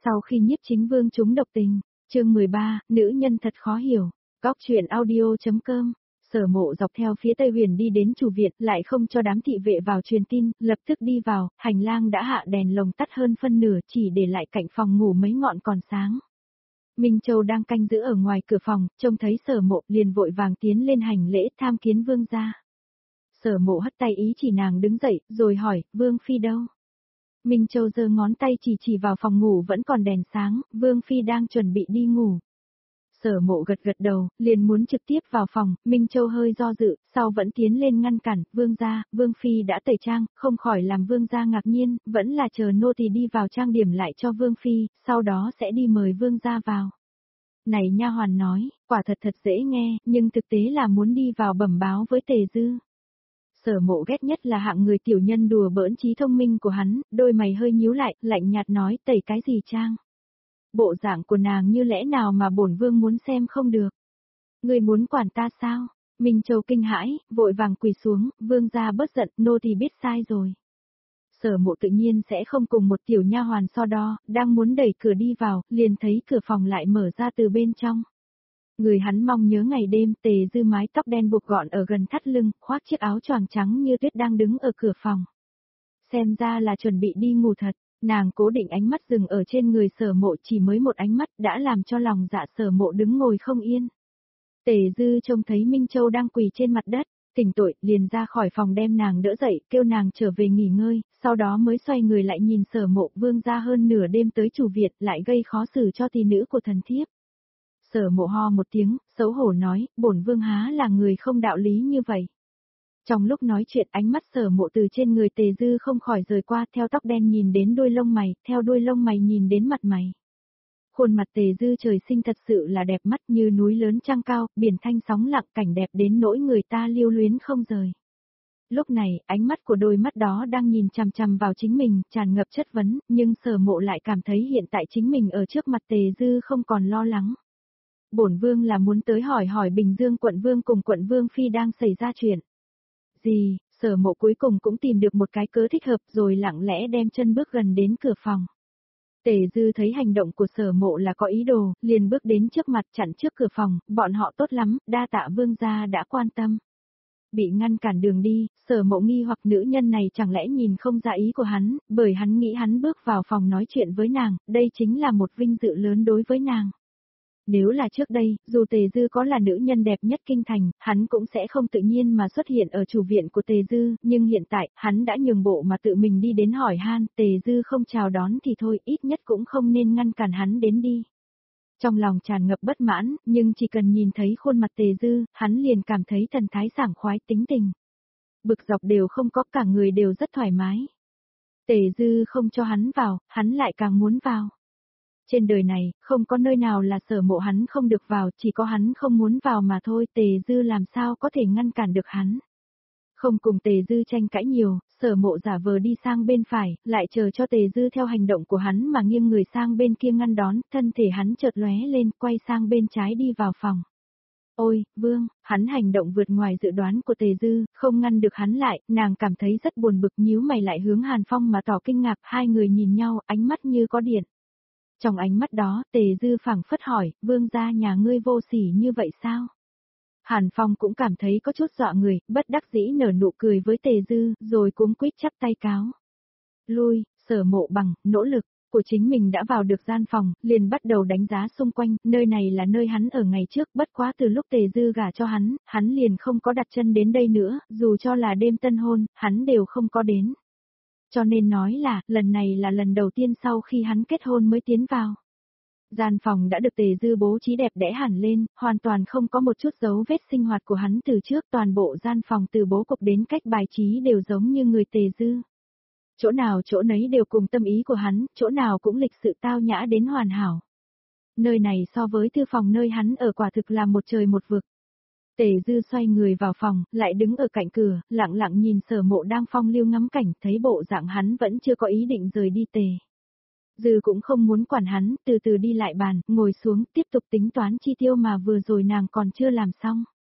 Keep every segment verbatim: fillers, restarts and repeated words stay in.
Sau khi Nhiếp Chính Vương trúng độc tình, chương mười ba, nữ nhân thật khó hiểu. Góc truyện audio.com. Sở Mộ dọc theo phía Tây Huyền đi đến chủ viện, lại không cho đám thị vệ vào truyền tin, lập tức đi vào, hành lang đã hạ đèn lồng tắt hơn phân nửa, chỉ để lại cạnh phòng ngủ mấy ngọn còn sáng. Minh Châu đang canh giữ ở ngoài cửa phòng, trông thấy Sở Mộ liền vội vàng tiến lên hành lễ tham kiến vương gia. Sở Mộ hất tay ý chỉ nàng đứng dậy, rồi hỏi, Vương Phi đâu? Minh Châu giơ ngón tay chỉ chỉ vào phòng ngủ vẫn còn đèn sáng, Vương Phi đang chuẩn bị đi ngủ. Sở Mộ gật gật đầu, liền muốn trực tiếp vào phòng, Minh Châu hơi do dự, sau vẫn tiến lên ngăn cản, Vương gia, Vương Phi đã tẩy trang, không khỏi làm Vương gia ngạc nhiên, vẫn là chờ nô tỳ đi vào trang điểm lại cho Vương Phi, sau đó sẽ đi mời Vương gia vào. Này nha hoàn nói, quả thật thật dễ nghe, nhưng thực tế là muốn đi vào bẩm báo với Tề Dư. Sở Mộ ghét nhất là hạng người tiểu nhân đùa bỡn trí thông minh của hắn, đôi mày hơi nhíu lại, lạnh nhạt nói tẩy cái gì trang. Bộ dạng của nàng như lẽ nào mà bổn vương muốn xem không được. Ngươi muốn quản ta sao? Minh Châu kinh hãi, vội vàng quỳ xuống, vương gia bớt giận, nô thì biết sai rồi. Sở Mộ tự nhiên sẽ không cùng một tiểu nha hoàn so đo, đang muốn đẩy cửa đi vào, liền thấy cửa phòng lại mở ra từ bên trong. Người hắn mong nhớ ngày đêm, Tề Dư mái tóc đen buộc gọn ở gần thắt lưng, khoác chiếc áo choàng trắng như tuyết đang đứng ở cửa phòng. Xem ra là chuẩn bị đi ngủ thật, nàng cố định ánh mắt dừng ở trên người Sở Mộ, chỉ mới một ánh mắt đã làm cho lòng dạ Sở Mộ đứng ngồi không yên. Tề Dư trông thấy Minh Châu đang quỳ trên mặt đất, tỉnh tội, liền ra khỏi phòng đem nàng đỡ dậy, kêu nàng trở về nghỉ ngơi, sau đó mới xoay người lại nhìn Sở Mộ, vương gia hơn nửa đêm tới chủ Việt lại gây khó xử cho tỷ nữ của thần thiếp. Sở Mộ ho một tiếng, xấu hổ nói, bổn vương há là người không đạo lý như vậy. Trong lúc nói chuyện ánh mắt Sở Mộ từ trên người Tề Dư không khỏi rời qua, theo tóc đen nhìn đến đuôi lông mày, theo đuôi lông mày nhìn đến mặt mày. Khuôn mặt Tề Dư trời sinh thật sự là đẹp mắt như núi lớn trăng cao, biển thanh sóng lặng, cảnh đẹp đến nỗi người ta lưu luyến không rời. Lúc này, ánh mắt của đôi mắt đó đang nhìn chằm chằm vào chính mình, tràn ngập chất vấn, nhưng Sở Mộ lại cảm thấy hiện tại chính mình ở trước mặt Tề Dư không còn lo lắng. Bổn vương là muốn tới hỏi hỏi Bình Dương quận vương cùng quận vương phi đang xảy ra chuyện gì. Sở Mộ cuối cùng cũng tìm được một cái cớ thích hợp rồi lặng lẽ đem chân bước gần đến cửa phòng. Tề Dư thấy hành động của Sở Mộ là có ý đồ, liền bước đến trước mặt chặn trước cửa phòng, bọn họ tốt lắm, đa tạ vương gia đã quan tâm. Bị ngăn cản đường đi, Sở Mộ nghi hoặc nữ nhân này chẳng lẽ nhìn không ra ý của hắn, bởi hắn nghĩ hắn bước vào phòng nói chuyện với nàng, đây chính là một vinh dự lớn đối với nàng. Nếu là trước đây, dù Tề Dư có là nữ nhân đẹp nhất kinh thành, hắn cũng sẽ không tự nhiên mà xuất hiện ở chủ viện của Tề Dư, nhưng hiện tại, hắn đã nhường bộ mà tự mình đi đến hỏi han, Tề Dư không chào đón thì thôi, ít nhất cũng không nên ngăn cản hắn đến đi. Trong lòng tràn ngập bất mãn, nhưng chỉ cần nhìn thấy khuôn mặt Tề Dư, hắn liền cảm thấy thần thái sảng khoái tính tình. Bực dọc đều không có, cả người đều rất thoải mái. Tề Dư không cho hắn vào, hắn lại càng muốn vào. Trên đời này, không có nơi nào là Sở Mộ hắn không được vào, chỉ có hắn không muốn vào mà thôi, Tề Dư làm sao có thể ngăn cản được hắn. Không cùng Tề Dư tranh cãi nhiều, Sở Mộ giả vờ đi sang bên phải, lại chờ cho Tề Dư theo hành động của hắn mà nghiêng người sang bên kia ngăn đón, thân thể hắn chợt lóe lên, quay sang bên trái đi vào phòng. Ôi, vương, hắn hành động vượt ngoài dự đoán của Tề Dư, không ngăn được hắn lại, nàng cảm thấy rất buồn bực, nhíu mày lại hướng Hàn Phong mà tỏ kinh ngạc, hai người nhìn nhau, ánh mắt như có điện. Trong ánh mắt đó, Tề Dư phảng phất hỏi, vương gia nhà ngươi vô sỉ như vậy sao? Hàn Phong cũng cảm thấy có chút dọa người, bất đắc dĩ nở nụ cười với Tề Dư, rồi cuống quýt chắp tay cáo. Lui, Sở Mộ bằng, nỗ lực của chính mình đã vào được gian phòng, liền bắt đầu đánh giá xung quanh, nơi này là nơi hắn ở ngày trước, bất quá từ lúc Tề Dư gả cho hắn, hắn liền không có đặt chân đến đây nữa, dù cho là đêm tân hôn, hắn đều không có đến. Cho nên nói là, lần này là lần đầu tiên sau khi hắn kết hôn mới tiến vào. Gian phòng đã được Tề Dư bố trí đẹp đẽ hẳn lên, hoàn toàn không có một chút dấu vết sinh hoạt của hắn từ trước, toàn bộ gian phòng từ bố cục đến cách bài trí đều giống như người Tề Dư. Chỗ nào chỗ nấy đều cùng tâm ý của hắn, chỗ nào cũng lịch sự tao nhã đến hoàn hảo. Nơi này so với thư phòng nơi hắn ở quả thực là một trời một vực. Tề Dư xoay người vào phòng, lại đứng ở cạnh cửa, lặng lặng nhìn Sở Mộ đang phong lưu ngắm cảnh, thấy bộ dạng hắn vẫn chưa có ý định rời đi Tề Dư cũng không muốn quản hắn, từ từ đi lại bàn, ngồi xuống, tiếp tục tính toán chi tiêu mà vừa rồi nàng còn chưa làm xong.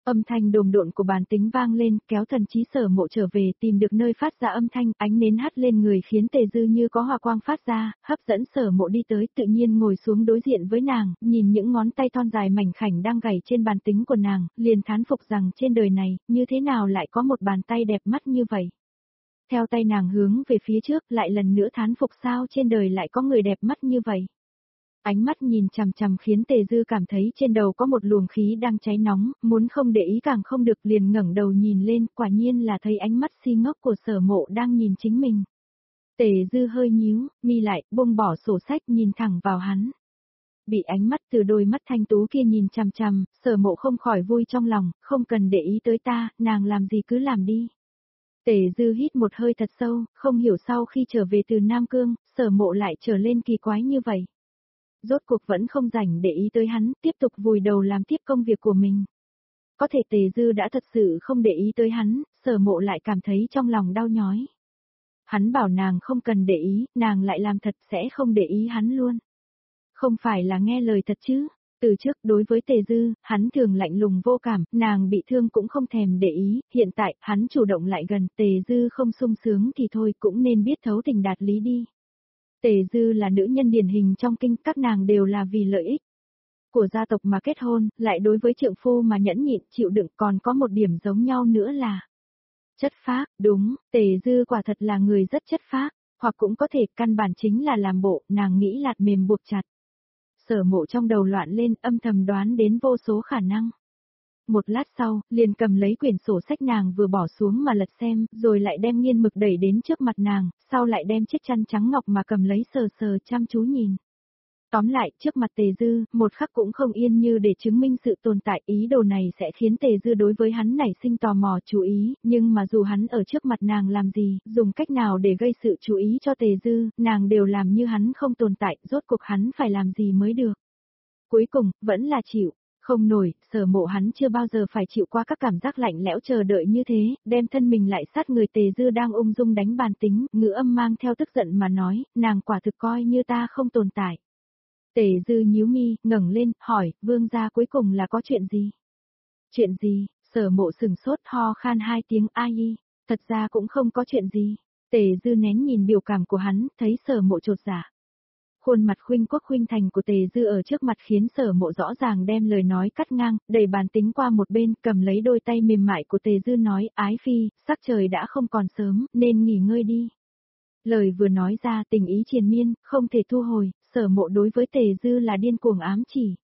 Âm thanh đồm độn của bàn tính vang lên, kéo thần trí Sở Mộ trở về, tìm được nơi phát ra âm thanh, ánh nến hắt lên người khiến Tề Dư như có hỏa quang phát ra, hấp dẫn Sở Mộ đi tới, tự nhiên ngồi xuống đối diện với nàng, nhìn những ngón tay thon dài mảnh khảnh đang gảy trên bàn tính của nàng, liền thán phục rằng trên đời này, như thế nào lại có một bàn tay đẹp mắt như vậy. Theo tay nàng hướng về phía trước, lại lần nữa thán phục sao trên đời lại có người đẹp mắt như vậy. Ánh mắt nhìn chằm chằm khiến Tề Dư cảm thấy trên đầu có một luồng khí đang cháy nóng, muốn không để ý càng không được, liền ngẩng đầu nhìn lên, quả nhiên là thấy ánh mắt si ngốc của Sở Mộ đang nhìn chính mình. Tề Dư hơi nhíu, mi lại, buông bỏ sổ sách nhìn thẳng vào hắn. Bị ánh mắt từ đôi mắt thanh tú kia nhìn chằm chằm, Sở Mộ không khỏi vui trong lòng, không cần để ý tới ta, nàng làm gì cứ làm đi. Tề Dư hít một hơi thật sâu, không hiểu sau khi trở về từ Nam Cương, Sở Mộ lại trở lên kỳ quái như vậy. Rốt cuộc vẫn không rảnh để ý tới hắn, tiếp tục vùi đầu làm tiếp công việc của mình. Có thể Tề Dư đã thật sự không để ý tới hắn, Sở Mộ lại cảm thấy trong lòng đau nhói. Hắn bảo nàng không cần để ý, nàng lại làm thật sẽ không để ý hắn luôn. Không phải là nghe lời thật chứ. Từ trước đối với Tề Dư, hắn thường lạnh lùng vô cảm, nàng bị thương cũng không thèm để ý, hiện tại hắn chủ động lại gần, Tề Dư không sung sướng thì thôi cũng nên biết thấu tình đạt lý đi. Tề Dư là nữ nhân điển hình trong kinh, các nàng đều là vì lợi ích của gia tộc mà kết hôn, lại đối với trượng phu mà nhẫn nhịn chịu đựng, còn có một điểm giống nhau nữa là chất phác, đúng, Tề Dư quả thật là người rất chất phác, hoặc cũng có thể căn bản chính là làm bộ, nàng nghĩ lạt mềm buộc chặt. Sở Mộ trong đầu loạn lên, âm thầm đoán đến vô số khả năng. Một lát sau, liền cầm lấy quyển sổ sách nàng vừa bỏ xuống mà lật xem, rồi lại đem nghiên mực đẩy đến trước mặt nàng, sau lại đem chiếc chăn trắng ngọc mà cầm lấy sờ sờ chăm chú nhìn. Tóm lại, trước mặt Tề Dư, một khắc cũng không yên như để chứng minh sự tồn tại, ý đồ này sẽ khiến Tề Dư đối với hắn nảy sinh tò mò chú ý, nhưng mà dù hắn ở trước mặt nàng làm gì, dùng cách nào để gây sự chú ý cho Tề Dư, nàng đều làm như hắn không tồn tại, rốt cuộc hắn phải làm gì mới được. Cuối cùng, vẫn là chịu. Không nổi, Sở Mộ hắn chưa bao giờ phải chịu qua các cảm giác lạnh lẽo chờ đợi như thế, đem thân mình lại sát người Tề Dư đang ung dung đánh bàn tính, ngữ âm mang theo tức giận mà nói, nàng quả thực coi như ta không tồn tại. Tề Dư nhíu mi, ngẩng lên, hỏi, vương gia cuối cùng là có chuyện gì? Chuyện gì? Sở Mộ sừng sốt ho khan hai tiếng ai y, thật ra cũng không có chuyện gì. Tề Dư nén nhìn biểu cảm của hắn, thấy Sở Mộ chột dạ. Khuôn mặt khuynh quốc khuynh thành của Tề Dư ở trước mặt khiến Sở Mộ rõ ràng đem lời nói cắt ngang, đẩy bàn tính qua một bên, cầm lấy đôi tay mềm mại của Tề Dư nói, ái phi, sắc trời đã không còn sớm, nên nghỉ ngơi đi. Lời vừa nói ra tình ý triền miên, không thể thu hồi, Sở Mộ đối với Tề Dư là điên cuồng ám chỉ.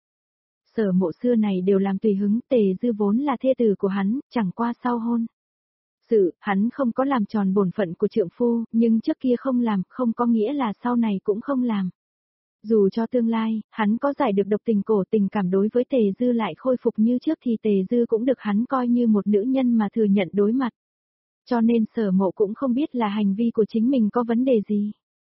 Sở Mộ xưa này đều làm tùy hứng, Tề Dư vốn là thê tử của hắn, chẳng qua sau hôn. Sự, hắn không có làm tròn bổn phận của trượng phu, nhưng trước kia không làm, không có nghĩa là sau này cũng không làm. Dù cho tương lai, hắn có giải được độc tình cổ tình cảm đối với Tề Dư lại khôi phục như trước thì Tề Dư cũng được hắn coi như một nữ nhân mà thừa nhận đối mặt. Cho nên Sở Mộ cũng không biết là hành vi của chính mình có vấn đề gì.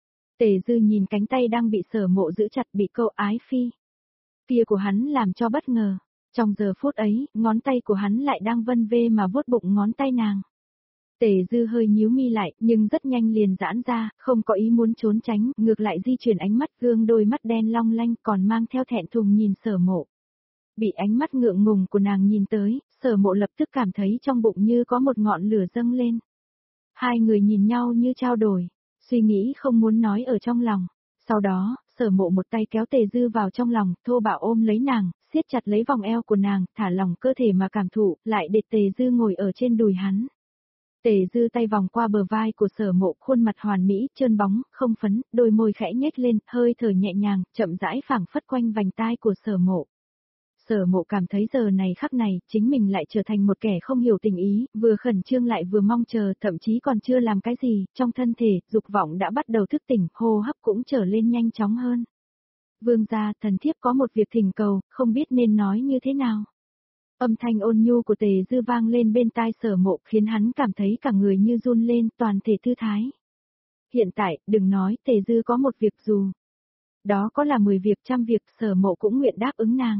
Tề Dư nhìn cánh tay đang bị Sở Mộ giữ chặt bị câu ái phi. Kia của hắn làm cho bất ngờ. Trong giờ phút ấy, ngón tay của hắn lại đang vân vê mà vuốt bụng ngón tay nàng. Tề Dư hơi nhíu mi lại, nhưng rất nhanh liền giãn ra, không có ý muốn trốn tránh, ngược lại di chuyển ánh mắt gương đôi mắt đen long lanh còn mang theo thẹn thùng nhìn Sở Mộ. Bị ánh mắt ngượng ngùng của nàng nhìn tới, Sở Mộ lập tức cảm thấy trong bụng như có một ngọn lửa dâng lên. Hai người nhìn nhau như trao đổi, suy nghĩ không muốn nói ở trong lòng. Sau đó, Sở Mộ một tay kéo Tề Dư vào trong lòng, thô bạo ôm lấy nàng, siết chặt lấy vòng eo của nàng, thả lỏng cơ thể mà cảm thụ, lại để Tề Dư ngồi ở trên đùi hắn. Tề Dư tay vòng qua bờ vai của Sở Mộ, khuôn mặt hoàn mỹ, trơn bóng, không phấn, đôi môi khẽ nhếch lên, hơi thở nhẹ nhàng, chậm rãi phảng phất quanh vành tai của Sở Mộ. Sở Mộ cảm thấy giờ này khắc này, chính mình lại trở thành một kẻ không hiểu tình ý, vừa khẩn trương lại vừa mong chờ, thậm chí còn chưa làm cái gì, trong thân thể, dục vọng đã bắt đầu thức tỉnh, hô hấp cũng trở lên nhanh chóng hơn. Vương gia, thần thiếp có một việc thỉnh cầu, không biết nên nói như thế nào. Âm thanh ôn nhu của Tề Dư vang lên bên tai Sở Mộ khiến hắn cảm thấy cả người như run lên, toàn thể thư thái. Hiện tại, đừng nói, Tề Dư có một việc dù. Đó có là mười việc trăm việc, Sở Mộ cũng nguyện đáp ứng nàng.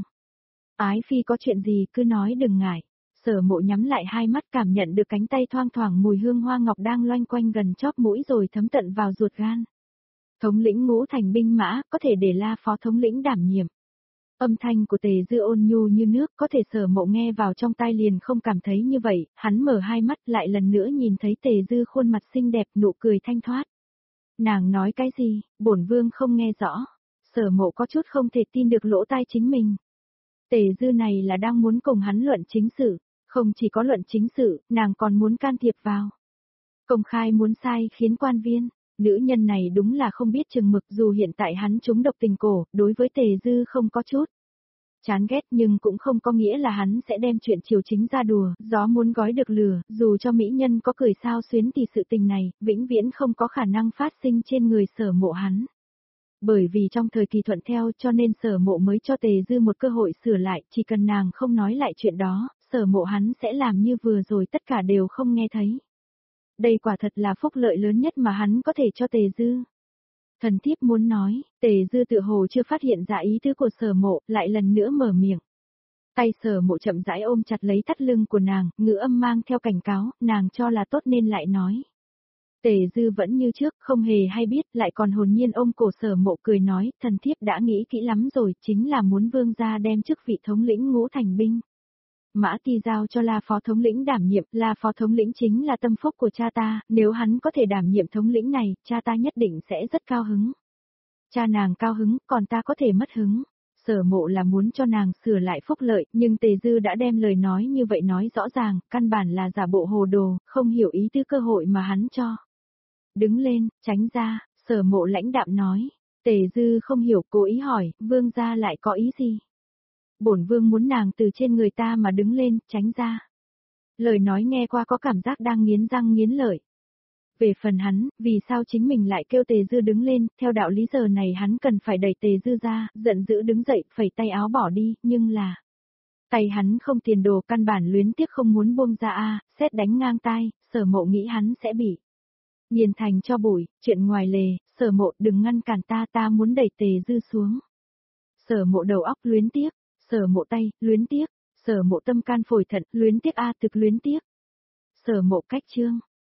Ái phi có chuyện gì cứ nói đừng ngại. Sở Mộ nhắm lại hai mắt cảm nhận được cánh tay thoang thoảng mùi hương hoa ngọc đang loanh quanh gần chóp mũi rồi thấm tận vào ruột gan. Thống lĩnh Ngũ Thành binh mã, có thể để La Phó thống lĩnh đảm nhiệm. Âm thanh của Tề Dư ôn nhu như nước, có thể Sở Mộ nghe vào trong tai liền không cảm thấy như vậy, hắn mở hai mắt lại lần nữa nhìn thấy Tề Dư khuôn mặt xinh đẹp, nụ cười thanh thoát. Nàng nói cái gì, bổn vương không nghe rõ. Sở Mộ có chút không thể tin được lỗ tai chính mình. Tề Dư này là đang muốn cùng hắn luận chính sự, không chỉ có luận chính sự, nàng còn muốn can thiệp vào. Công khai muốn sai khiến quan viên, nữ nhân này đúng là không biết chừng mực, dù hiện tại hắn trúng độc tình cổ, đối với Tề Dư không có chút chán ghét, nhưng cũng không có nghĩa là hắn sẽ đem chuyện triều chính ra đùa, gió muốn gói được lửa, dù cho mỹ nhân có cười sao xuyến thì sự tình này, vĩnh viễn không có khả năng phát sinh trên người Sở Mộ hắn. Bởi vì trong thời kỳ thuận theo cho nên Sở Mộ mới cho Tề Dư một cơ hội sửa lại, chỉ cần nàng không nói lại chuyện đó, Sở Mộ hắn sẽ làm như vừa rồi tất cả đều không nghe thấy. Đây quả thật là phúc lợi lớn nhất mà hắn có thể cho Tề Dư. Thần thiếp muốn nói, Tề Dư tự hồ chưa phát hiện ra ý tứ của Sở Mộ, lại lần nữa mở miệng. Tay Sở Mộ chậm rãi ôm chặt lấy thắt lưng của nàng, ngữ âm mang theo cảnh cáo, nàng cho là tốt nên lại nói. Tề Dư vẫn như trước, không hề hay biết, lại còn hồn nhiên ôm cổ Sở Mộ cười nói, thần thiếp đã nghĩ kỹ lắm rồi, chính là muốn vương gia đem chức vị thống lĩnh Ngũ Thành binh. Mã Ti giao cho La Phó thống lĩnh đảm nhiệm, La Phó thống lĩnh chính là tâm phúc của cha ta, nếu hắn có thể đảm nhiệm thống lĩnh này, cha ta nhất định sẽ rất cao hứng. Cha nàng cao hứng, còn ta có thể mất hứng. Sở Mộ là muốn cho nàng sửa lại phúc lợi, nhưng Tề Dư đã đem lời nói như vậy nói rõ ràng, căn bản là giả bộ hồ đồ, không hiểu ý tứ cơ hội mà hắn cho. Đứng lên, tránh ra, Sở Mộ lãnh đạm nói. Tề Dư không hiểu, cố ý hỏi, vương gia lại có ý gì? Bổn vương muốn nàng từ trên người ta mà đứng lên, tránh ra. Lời nói nghe qua có cảm giác đang nghiến răng nghiến lợi. Về phần hắn, vì sao chính mình lại kêu Tề Dư đứng lên, theo đạo lý giờ này hắn cần phải đẩy Tề Dư ra, giận dữ đứng dậy, phẩy tay áo bỏ đi, nhưng là... Tay hắn không tiền đồ, căn bản luyến tiếc không muốn buông ra a, xét đánh ngang tai, Sở Mộ nghĩ hắn sẽ bị nghiền thành cho bụi, chuyện ngoài lề, Sở Mộ đừng ngăn cản ta, ta muốn đẩy Tề Dư xuống. Sở Mộ đầu óc luyến tiếc. Sở Mộ tay, luyến tiếc, Sở Mộ tâm can phổi thận, luyến tiếc a thực luyến tiếc. Sở Mộ cách chương.